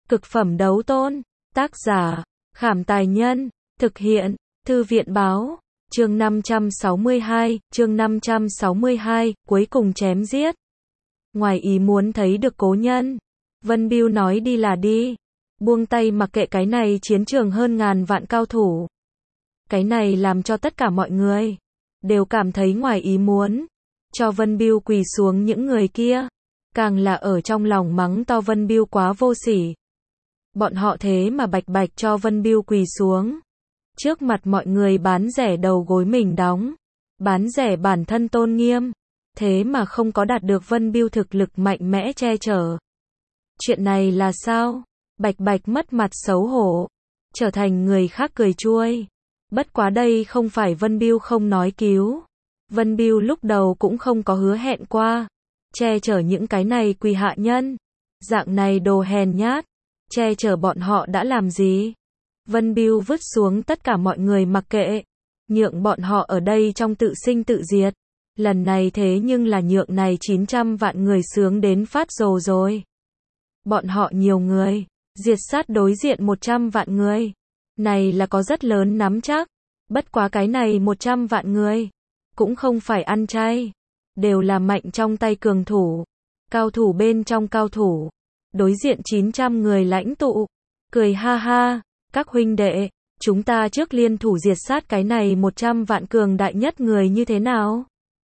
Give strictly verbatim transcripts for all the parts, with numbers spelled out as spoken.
Cực phẩm đấu tôn. Tác giả, Khảm Tài Nhân. Thực hiện, Thư viện Báo. Chương năm trăm sáu mươi hai, chương năm trăm sáu mươi hai, cuối cùng chém giết. Ngoài ý muốn thấy được cố nhân, Vân Bưu nói đi là đi, buông tay mặc kệ cái này chiến trường hơn ngàn vạn cao thủ. Cái này làm cho tất cả mọi người đều cảm thấy ngoài ý muốn, cho Vân Bưu quỳ xuống những người kia, càng là ở trong lòng mắng to Vân Bưu quá vô sỉ. Bọn họ thế mà bạch bạch cho Vân Bưu quỳ xuống, trước mặt mọi người bán rẻ đầu gối mình đóng, bán rẻ bản thân tôn nghiêm, thế mà không có đạt được Vân Bưu thực lực mạnh mẽ che chở. Chuyện này là sao? Bạch bạch mất mặt xấu hổ, trở thành người khác cười chuôi. Bất quá đây không phải Vân Bưu không nói cứu. Vân Bưu lúc đầu cũng không có hứa hẹn qua che chở những cái này quỳ hạ nhân. Dạng này đồ hèn nhát, che chở bọn họ đã làm gì? Vân Bưu vứt xuống tất cả mọi người mặc kệ, nhượng bọn họ ở đây trong tự sinh tự diệt. Lần này thế nhưng là nhượng này chín trăm vạn người sướng đến phát rồ rồi. Bọn họ nhiều người, diệt sát đối diện một trăm vạn người. Này là có rất lớn nắm chắc. Bất quá cái này một trăm vạn người cũng không phải ăn chay, đều là mạnh trong tay cường thủ, cao thủ bên trong cao thủ. Đối diện chín trăm người lãnh tụ cười ha ha, các huynh đệ, chúng ta trước liên thủ diệt sát cái này một trăm vạn cường đại nhất người như thế nào?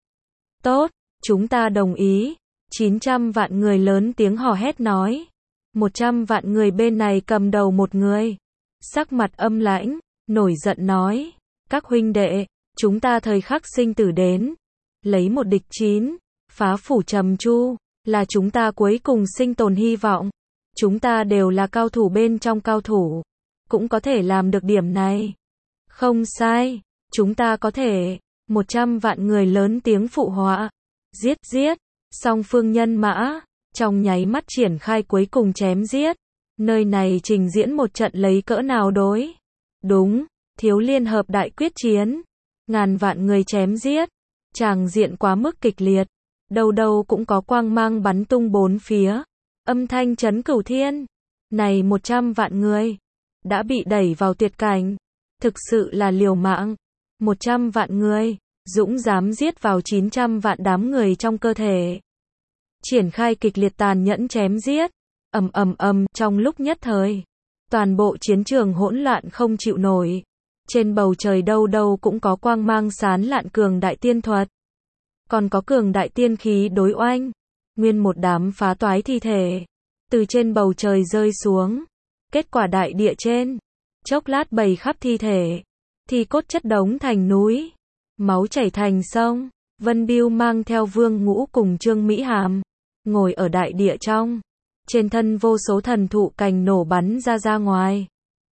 Tốt, chúng ta đồng ý. chín trăm vạn người lớn tiếng hò hét nói. một trăm vạn người bên này cầm đầu một người, sắc mặt âm lãnh, nổi giận nói, các huynh đệ, chúng ta thời khắc sinh tử đến, lấy một địch chín, phá phủ trầm chu, là chúng ta cuối cùng sinh tồn hy vọng. Chúng ta đều là cao thủ bên trong cao thủ, cũng có thể làm được điểm này. Không sai, chúng ta có thể. Một trăm vạn người lớn tiếng phụ họa. Giết giết, song phương nhân mã, trong nháy mắt triển khai cuối cùng chém giết. Nơi này trình diễn một trận lấy cỡ nào đối. Đúng, thiếu liên hợp đại quyết chiến. Ngàn vạn người chém giết. Tràng diện quá mức kịch liệt. Đâu đâu cũng có quang mang bắn tung bốn phía. Âm thanh chấn cửu thiên. Này một trăm vạn người đã bị đẩy vào tuyệt cảnh. Thực sự là liều mạng. Một trăm vạn người dũng dám giết vào chín trăm vạn đám người trong cơ thể. Triển khai kịch liệt tàn nhẫn chém giết. Ầm ầm ầm, trong lúc nhất thời, toàn bộ chiến trường hỗn loạn không chịu nổi. Trên bầu trời đâu đâu cũng có quang mang sán lạn cường đại tiên thuật, còn có cường đại tiên khí đối oanh. Nguyên một đám phá toái thi thể từ trên bầu trời rơi xuống. Kết quả đại địa trên chốc lát bầy khắp thi thể, thi cốt chất đống thành núi, máu chảy thành sông. Vân Bưu mang theo Vương Ngũ cùng Trương Mỹ Hàm ngồi ở đại địa trong, trên thân vô số thần thụ cành nổ bắn ra ra ngoài,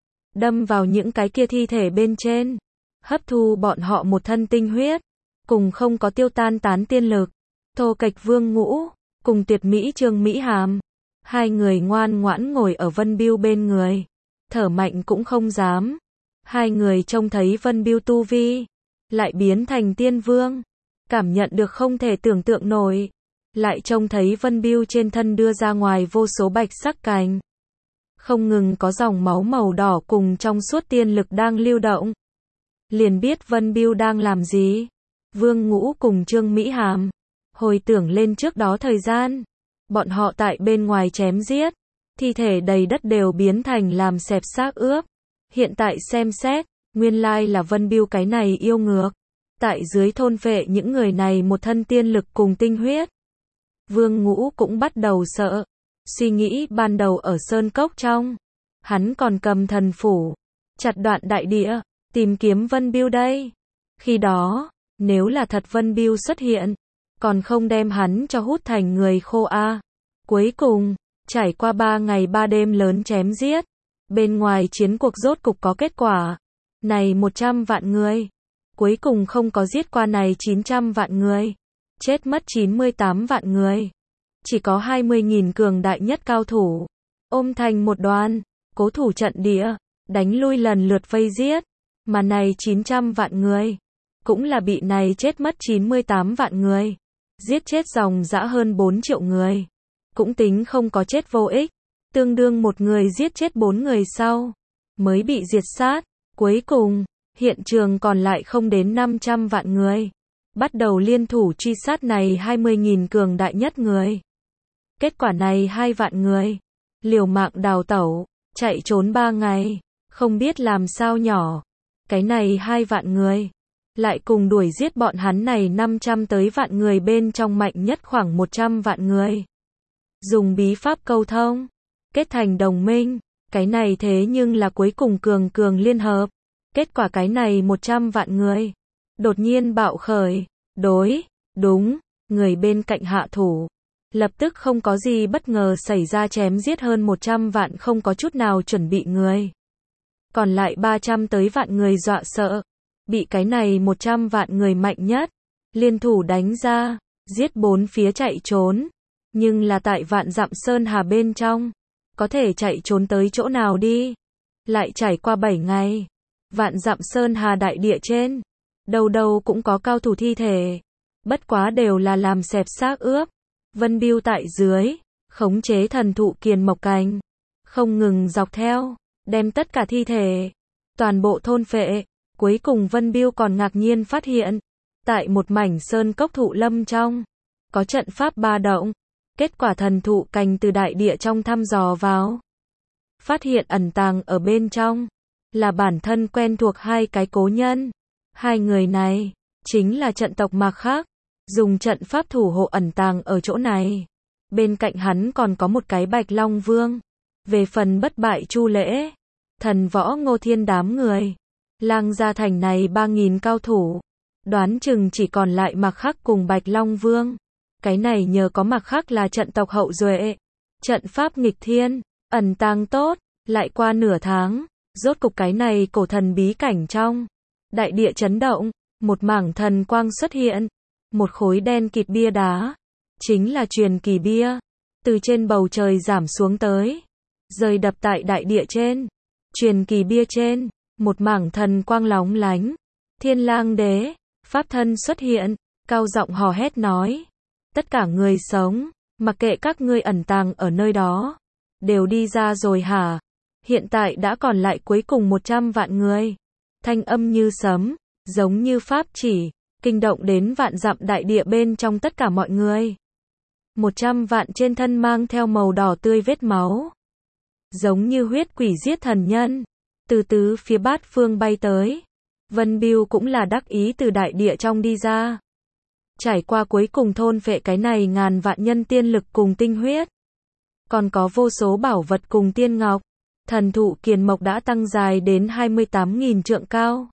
đâm vào những cái kia thi thể bên trên, hấp thu bọn họ một thân tinh huyết, cùng không có tiêu tan tán tiên lực. Thô kệch Vương Ngũ cùng tuyệt mỹ Trương Mỹ Hàm, hai người ngoan ngoãn ngồi ở Vân Bưu bên người, thở mạnh cũng không dám. Hai người trông thấy Vân Bưu tu vi lại biến thành tiên vương, cảm nhận được không thể tưởng tượng nổi. Lại trông thấy Vân Bưu trên thân đưa ra ngoài vô số bạch sắc cành, không ngừng có dòng máu màu đỏ cùng trong suốt tiên lực đang lưu động. Liền biết Vân Bưu đang làm gì. Vương Ngũ cùng Trương Mỹ Hàm hồi tưởng lên trước đó thời gian, bọn họ tại bên ngoài chém giết, thi thể đầy đất đều biến thành làm xẹp xác ướp. Hiện tại xem xét, nguyên lai là Vân Bưu cái này yêu ngược, tại dưới thôn phệ những người này một thân tiên lực cùng tinh huyết. Vương Ngũ cũng bắt đầu sợ, suy nghĩ ban đầu ở sơn cốc trong, hắn còn cầm thần phủ, chặt đoạn đại địa, tìm kiếm Vân Bưu đây. Khi đó, nếu là thật Vân Bưu xuất hiện, còn không đem hắn cho hút thành người khô a. À. Cuối cùng, trải qua ba ngày ba đêm lớn chém giết, bên ngoài chiến cuộc rốt cục có kết quả. Này một trăm vạn người, cuối cùng không có giết qua này chín trăm vạn người, chết mất chín mươi tám vạn người. Chỉ có hai mươi nghìn cường đại nhất cao thủ, ôm thành một đoàn, cố thủ trận địa, đánh lui lần lượt vây giết. Mà này chín trăm vạn người, cũng là bị này chết mất chín mươi tám vạn người, giết chết dòng dã hơn bốn triệu người. Cũng tính không có chết vô ích. tương đương một người giết chết bốn người sau, mới bị diệt sát. Cuối cùng, hiện trường còn lại không đến năm trăm vạn người. Bắt đầu liên thủ truy sát này hai mươi nghìn cường đại nhất người. Kết quả này hai vạn người, liều mạng đào tẩu, chạy trốn ba ngày, không biết làm sao nhỏ. Cái này hai vạn người, lại cùng đuổi giết bọn hắn này năm trăm tới vạn người bên trong mạnh nhất khoảng một trăm vạn người. Dùng bí pháp câu thông, kết thành đồng minh, cái này thế nhưng là cuối cùng cường cường liên hợp. Kết quả cái này một trăm vạn người, đột nhiên bạo khởi, đối, đúng, người bên cạnh hạ thủ. Lập tức không có gì bất ngờ xảy ra chém giết hơn một trăm vạn không có chút nào chuẩn bị người. Còn lại ba trăm tới vạn người dọa sợ, bị cái này một trăm vạn người mạnh nhất, liên thủ đánh ra, giết bốn phía chạy trốn. Nhưng là tại vạn dặm sơn hà bên trong, có thể chạy trốn tới chỗ nào đi. Lại trải qua bảy ngày, vạn dặm sơn hà đại địa trên, đâu đâu cũng có cao thủ thi thể. Bất quá đều là làm xẹp xác ướp. Vân Bưu tại dưới, khống chế thần thụ kiền mộc cành, không ngừng dọc theo, đem tất cả thi thể, toàn bộ thôn phệ. Cuối cùng Vân Bưu còn ngạc nhiên phát hiện, tại một mảnh sơn cốc thụ lâm trong, có trận pháp ba động. Kết quả thần thụ cành từ đại địa trong thăm dò vào, phát hiện ẩn tàng ở bên trong, là bản thân quen thuộc hai cái cố nhân. Hai người này, chính là trận tộc Mạc Khác, dùng trận pháp thủ hộ ẩn tàng ở chỗ này. Bên cạnh hắn còn có một cái Bạch Long Vương. Về phần bất bại Chu Lễ, thần võ Ngô Thiên đám người, Lang Gia thành này ba nghìn cao thủ, đoán chừng chỉ còn lại Mạc Khác cùng Bạch Long Vương. Cái này nhờ có Mạc Khác là trận tộc hậu duệ, trận pháp nghịch thiên, ẩn tàng tốt. Lại qua nửa tháng, rốt cục cái này cổ thần bí cảnh trong, đại địa chấn động, một mảng thần quang xuất hiện, một khối đen kịt bia đá, chính là truyền kỳ bia, từ trên bầu trời giảm xuống tới, rơi đập tại đại địa trên. Truyền kỳ bia trên, một mảng thần quang lóng lánh, Thiên Lang Đế, pháp thân xuất hiện, cao giọng hò hét nói: tất cả người sống, mặc kệ các ngươi ẩn tàng ở nơi đó, đều đi ra rồi hả? Hiện tại đã còn lại cuối cùng một trăm vạn người. Thanh âm như sấm, giống như pháp chỉ, kinh động đến vạn dặm đại địa bên trong tất cả mọi người. Một trăm vạn trên thân mang theo màu đỏ tươi vết máu, giống như huyết quỷ giết thần nhân, từ tứ phía bát phương bay tới. Vân Bưu cũng là đắc ý từ đại địa trong đi ra. Trải qua cuối cùng thôn phệ cái này ngàn vạn nhân tiên lực cùng tinh huyết. Còn có vô số bảo vật cùng tiên ngọc. Thần thụ kiền mộc đã tăng dài đến hai mươi tám nghìn trượng cao.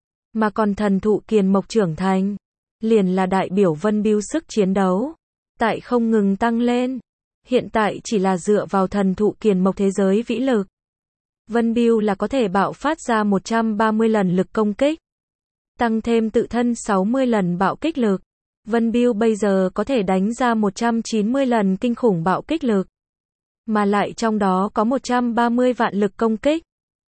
Mà còn thần thụ kiền mộc trưởng thành, liền là đại biểu Vân Bưu sức chiến đấu, tại không ngừng tăng lên. Hiện tại chỉ là dựa vào thần thụ kiền mộc thế giới vĩ lực, Vân Bưu là có thể bạo phát ra một trăm ba mươi lần lực công kích. Tăng thêm tự thân sáu mươi lần bạo kích lực. Vân Bưu bây giờ có thể đánh ra một trăm chín mươi lần kinh khủng bạo kích lực. Mà lại trong đó có một trăm ba mươi vạn lực công kích.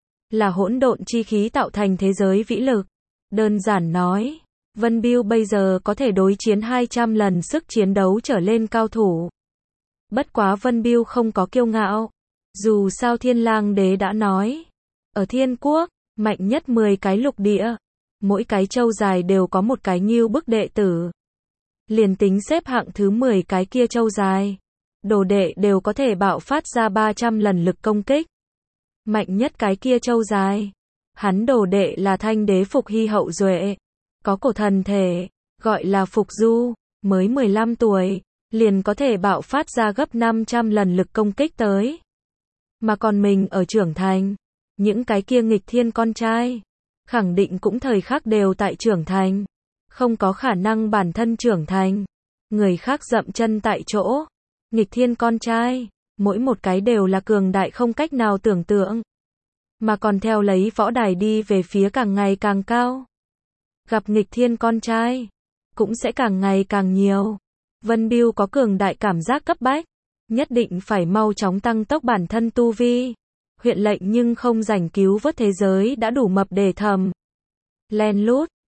Là hỗn độn chi khí tạo thành thế giới vĩ lực. Đơn giản nói, Vân Bưu bây giờ có thể đối chiến hai trăm lần sức chiến đấu trở lên cao thủ. Bất quá Vân Bưu không có kiêu ngạo. Dù sao Thiên Lang Đế đã nói, ở Thiên Quốc, mạnh nhất mười cái lục địa, mỗi cái châu dài đều có một cái Ngưu Bức đệ tử. Liền tính xếp hạng thứ mười cái kia châu dài, đồ đệ đều có thể bạo phát ra ba trăm lần lực công kích. Mạnh nhất cái kia châu dài, hắn đồ đệ là Thanh Đế Phục Hy hậu duệ, có cổ thần thể, gọi là Phục Du, mới mười lăm tuổi, liền có thể bạo phát ra gấp năm trăm lần lực công kích tới. Mà còn mình ở trưởng thành, những cái kia nghịch thiên con trai, khẳng định cũng thời khắc đều tại trưởng thành, không có khả năng bản thân trưởng thành, người khác dậm chân tại chỗ. Nghịch thiên con trai, mỗi một cái đều là cường đại không cách nào tưởng tượng, mà còn theo lấy võ đài đi về phía càng ngày càng cao. Gặp nghịch thiên con trai, cũng sẽ càng ngày càng nhiều. Vân Bưu có cường đại cảm giác cấp bách, nhất định phải mau chóng tăng tốc bản thân tu vi. Huyện lệnh nhưng không rảnh cứu vớt thế giới đã đủ mập để thầm. Len lút,